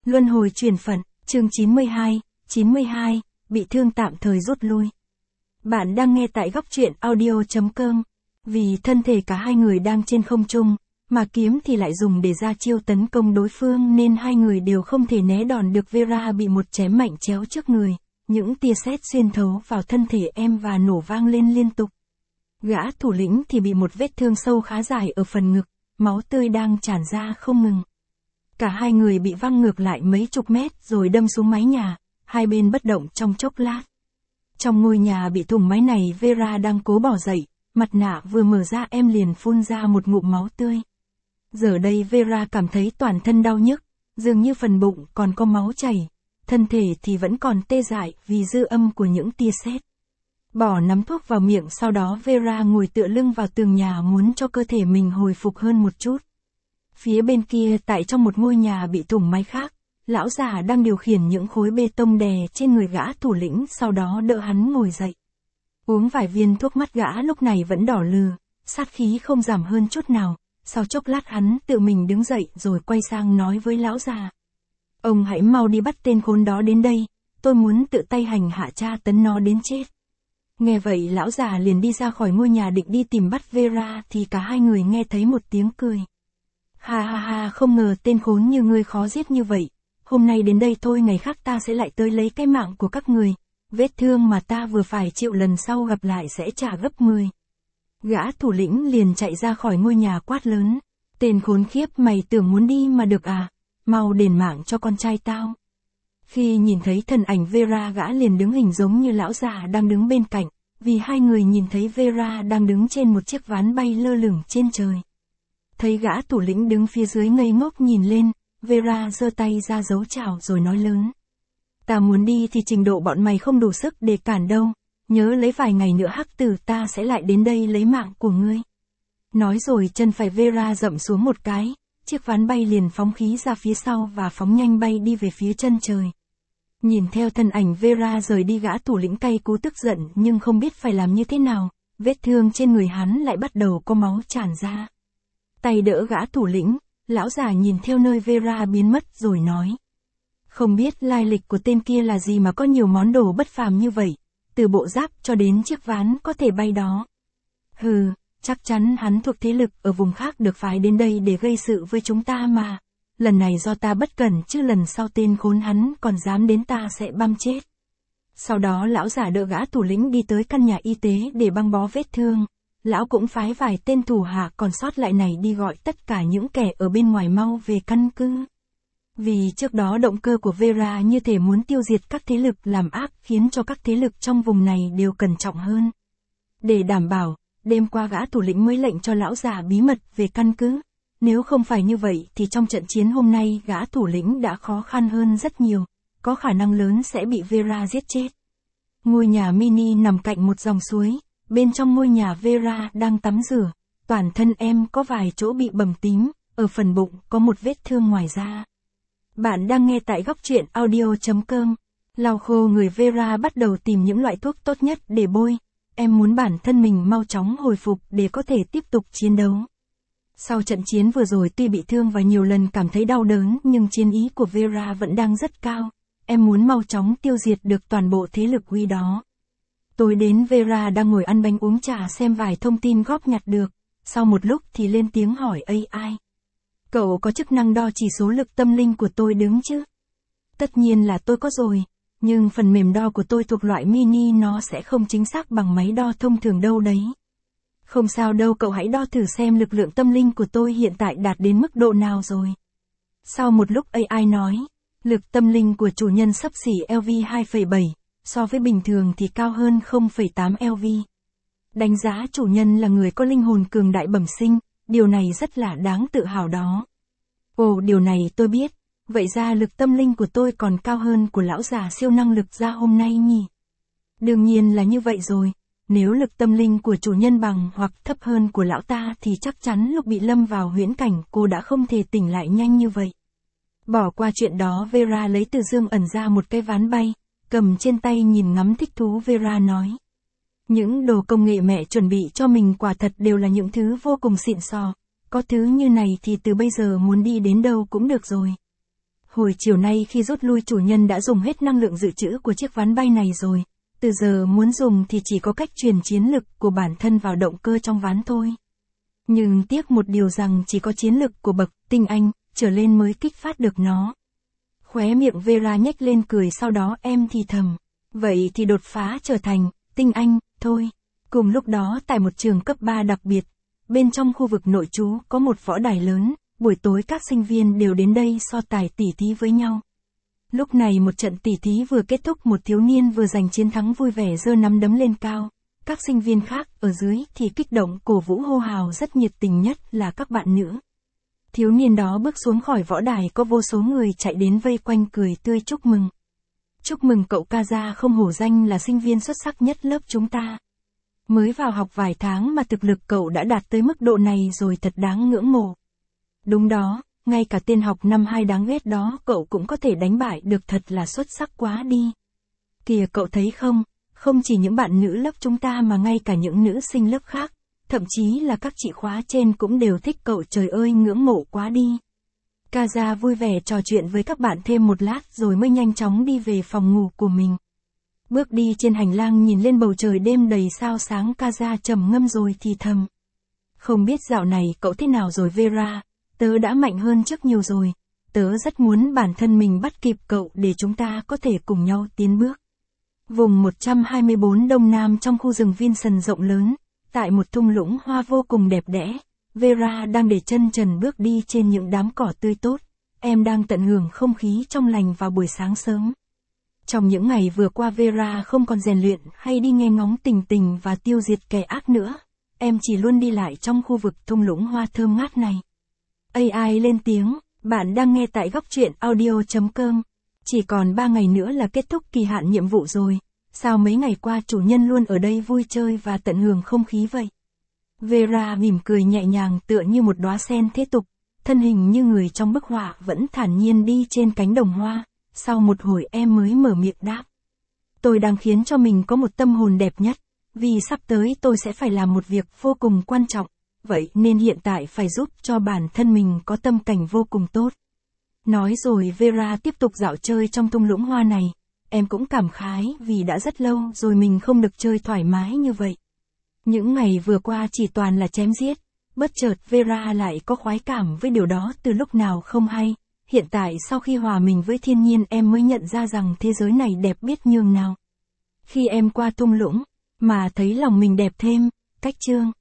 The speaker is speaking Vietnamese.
Luân hồi chuyển phận, chương 92, bị thương tạm thời rút lui. Bạn đang nghe tại góc truyện audio.com. Vì thân thể cả hai người đang trên không trung, mà kiếm thì lại dùng để ra chiêu tấn công đối phương nên hai người đều không thể né đòn được. Vera bị một chém mạnh chéo trước người, những tia sét xuyên thấu vào thân thể em và nổ vang lên liên tục. Gã thủ lĩnh thì bị một vết thương sâu khá dài ở phần ngực, máu tươi đang tràn ra không ngừng. Cả hai người bị văng ngược lại mấy chục mét rồi đâm xuống mái nhà, hai bên bất động trong chốc lát. Trong ngôi nhà bị thủng mái này, Vera đang cố bỏ dậy, mặt nạ vừa mở ra em liền phun ra một ngụm máu tươi. Giờ đây Vera cảm thấy toàn thân đau nhức, dường như phần bụng còn có máu chảy, thân thể thì vẫn còn tê dại vì dư âm của những tia sét. Bỏ nắm thuốc vào miệng, sau đó Vera ngồi tựa lưng vào tường nhà muốn cho cơ thể mình hồi phục hơn một chút. Phía bên kia, tại trong một ngôi nhà bị thủng mái khác, lão già đang điều khiển những khối bê tông đè trên người gã thủ lĩnh, sau đó đỡ hắn ngồi dậy. Uống vài viên thuốc, mắt gã lúc này vẫn đỏ lừ, sát khí không giảm hơn chút nào. Sau chốc lát hắn tự mình đứng dậy rồi quay sang nói với lão già: "Ông hãy mau đi bắt tên khốn đó đến đây, tôi muốn tự tay hành hạ tra tấn nó đến chết." Nghe vậy lão già liền đi ra khỏi ngôi nhà định đi tìm bắt Vera thì cả hai người nghe thấy một tiếng cười. "Ha ha ha, không ngờ tên khốn như ngươi khó giết như vậy. Hôm nay đến đây thôi, ngày khác ta sẽ lại tới lấy cái mạng của các người. Vết thương mà ta vừa phải chịu lần sau gặp lại sẽ trả gấp 10. Gã thủ lĩnh liền chạy ra khỏi ngôi nhà quát lớn: "Tên khốn khiếp, mày tưởng muốn đi mà được à? Mau đền mạng cho con trai tao." Khi nhìn thấy thân ảnh Vera, gã liền đứng hình giống như lão già đang đứng bên cạnh, vì hai người nhìn thấy Vera đang đứng trên một chiếc ván bay lơ lửng trên trời. Thấy gã thủ lĩnh đứng phía dưới ngây ngốc nhìn lên, Vera giơ tay ra dấu chào rồi nói lớn: "Ta muốn đi thì trình độ bọn mày không đủ sức để cản đâu. Nhớ lấy vài ngày nữa hắc tử ta sẽ lại đến đây lấy mạng của ngươi." Nói rồi chân phải Vera dậm xuống một cái, chiếc ván bay liền phóng khí ra phía sau và phóng nhanh bay đi về phía chân trời. Nhìn theo thân ảnh Vera rời đi, gã thủ lĩnh cay cú tức giận nhưng không biết phải làm như thế nào, vết thương trên người hắn lại bắt đầu có máu tràn ra. Tay đỡ gã thủ lĩnh, lão già nhìn theo nơi Vera biến mất rồi nói: "Không biết lai lịch của tên kia là gì mà có nhiều món đồ bất phàm như vậy, từ bộ giáp cho đến chiếc ván có thể bay đó. Hừ, chắc chắn hắn thuộc thế lực ở vùng khác được phái đến đây để gây sự với chúng ta mà. Lần này do ta bất cẩn chứ lần sau tên khốn hắn còn dám đến ta sẽ băm chết." Sau đó lão giả đỡ gã thủ lĩnh đi tới căn nhà y tế để băng bó vết thương. Lão cũng phái vài tên thủ hạ còn sót lại này đi gọi tất cả những kẻ ở bên ngoài mau về căn cứ. Vì trước đó động cơ của Vera như thể muốn tiêu diệt các thế lực làm ác, khiến cho các thế lực trong vùng này đều cẩn trọng hơn. Để đảm bảo, đêm qua gã thủ lĩnh mới lệnh cho lão già bí mật về căn cứ. Nếu không phải như vậy thì trong trận chiến hôm nay gã thủ lĩnh đã khó khăn hơn rất nhiều, có khả năng lớn sẽ bị Vera giết chết. Ngôi nhà mini nằm cạnh một dòng suối, bên trong ngôi nhà Vera đang tắm rửa, toàn thân em có vài chỗ bị bầm tím, ở phần bụng có một vết thương ngoài da. Bạn đang nghe tại góc truyện audio.com. Lau khô người, Vera bắt đầu tìm những loại thuốc tốt nhất để bôi. Em muốn bản thân mình mau chóng hồi phục để có thể tiếp tục chiến đấu. Sau trận chiến vừa rồi tuy bị thương và nhiều lần cảm thấy đau đớn nhưng chiến ý của Vera vẫn đang rất cao. Em muốn mau chóng tiêu diệt được toàn bộ thế lực uy đó. Tối đến, Vera đang ngồi ăn bánh uống trà xem vài thông tin góp nhặt được. Sau một lúc thì lên tiếng hỏi AI: "Cậu có chức năng đo chỉ số lực tâm linh của tôi đứng chứ?" "Tất nhiên là tôi có rồi, nhưng phần mềm đo của tôi thuộc loại mini, nó sẽ không chính xác bằng máy đo thông thường đâu đấy." "Không sao đâu, cậu hãy đo thử xem lực lượng tâm linh của tôi hiện tại đạt đến mức độ nào rồi." Sau một lúc AI nói: "Lực tâm linh của chủ nhân xấp xỉ LV 2,7, so với bình thường thì cao hơn 0,8 LV. Đánh giá chủ nhân là người có linh hồn cường đại bẩm sinh, điều này rất là đáng tự hào đó." "Ồ, điều này tôi biết, vậy ra lực tâm linh của tôi còn cao hơn của lão già siêu năng lực ra hôm nay nhỉ?" "Đương nhiên là như vậy rồi, nếu lực tâm linh của chủ nhân bằng hoặc thấp hơn của lão ta thì chắc chắn lúc bị lâm vào huyễn cảnh cô đã không thể tỉnh lại nhanh như vậy." Bỏ qua chuyện đó, Vera lấy từ dương ẩn ra một cái ván bay, cầm trên tay nhìn ngắm thích thú. Vera nói: "Những đồ công nghệ mẹ chuẩn bị cho mình quả thật đều là những thứ vô cùng xịn sò, có thứ như này thì từ bây giờ muốn đi đến đâu cũng được rồi." Hồi chiều nay khi rút lui chủ nhân đã dùng hết năng lượng dự trữ của chiếc ván bay này rồi. Từ giờ muốn dùng thì chỉ có cách truyền chiến lực của bản thân vào động cơ trong ván thôi. Nhưng tiếc một điều rằng chỉ có chiến lực của bậc tinh anh trở lên mới kích phát được nó. Khóe miệng Vera nhếch lên cười, sau đó em thì thầm. Vậy thì đột phá trở thành tinh anh thôi. Cùng lúc đó tại một trường cấp 3 đặc biệt, bên trong khu vực nội trú có một võ đài lớn, buổi tối các sinh viên đều đến đây so tài tỉ thí với nhau. Lúc này một trận tỉ thí vừa kết thúc, một thiếu niên vừa giành chiến thắng vui vẻ giơ nắm đấm lên cao. Các sinh viên khác ở dưới thì kích động cổ vũ hô hào rất nhiệt tình, nhất là các bạn nữ. Thiếu niên đó bước xuống khỏi võ đài, có vô số người chạy đến vây quanh cười tươi chúc mừng. Chúc mừng cậu Kaza, không hổ danh là sinh viên xuất sắc nhất lớp chúng ta. Mới vào học vài tháng mà thực lực cậu đã đạt tới mức độ này rồi, thật đáng ngưỡng mộ. Đúng đó, ngay cả tên học năm 2 đáng ghét đó cậu cũng có thể đánh bại được, thật là xuất sắc quá đi. Kìa cậu thấy không, không chỉ những bạn nữ lớp chúng ta mà ngay cả những nữ sinh lớp khác, thậm chí là các chị khóa trên cũng đều thích cậu, trời ơi ngưỡng mộ quá đi. Kaza vui vẻ trò chuyện với các bạn thêm một lát rồi mới nhanh chóng đi về phòng ngủ của mình. Bước đi trên hành lang nhìn lên bầu trời đêm đầy sao sáng, Kaza trầm ngâm rồi thì thầm. Không biết dạo này cậu thế nào rồi Vera, tớ đã mạnh hơn trước nhiều rồi. Tớ rất muốn bản thân mình bắt kịp cậu để chúng ta có thể cùng nhau tiến bước. Vùng 124 Đông Nam, trong khu rừng Vincent rộng lớn, tại một thung lũng hoa vô cùng đẹp đẽ, Vera đang để chân trần bước đi trên những đám cỏ tươi tốt. Em đang tận hưởng không khí trong lành vào buổi sáng sớm. Trong những ngày vừa qua Vera không còn rèn luyện hay đi nghe ngóng tình tình và tiêu diệt kẻ ác nữa. Em chỉ luôn đi lại trong khu vực thung lũng hoa thơm ngát này. AI lên tiếng, bạn đang nghe tại góc truyện audio.com. Chỉ còn 3 ngày nữa là kết thúc kỳ hạn nhiệm vụ rồi. Sao mấy ngày qua chủ nhân luôn ở đây vui chơi và tận hưởng không khí vậy? Vera mỉm cười nhẹ nhàng tựa như một đóa sen thế tục, thân hình như người trong bức họa vẫn thản nhiên đi trên cánh đồng hoa. Sau một hồi em mới mở miệng đáp. Tôi đang khiến cho mình có một tâm hồn đẹp nhất, vì sắp tới tôi sẽ phải làm một việc vô cùng quan trọng, vậy nên hiện tại phải giúp cho bản thân mình có tâm cảnh vô cùng tốt. Nói rồi Vera tiếp tục dạo chơi trong thung lũng hoa này. Em cũng cảm khái vì đã rất lâu rồi mình không được chơi thoải mái như vậy. Những ngày vừa qua chỉ toàn là chém giết. Bất chợt Vera lại có khoái cảm với điều đó từ lúc nào không hay. Hiện tại sau khi hòa mình với thiên nhiên em mới nhận ra rằng thế giới này đẹp biết nhường nào. Khi em qua thung lũng, mà thấy lòng mình đẹp thêm, cách chương.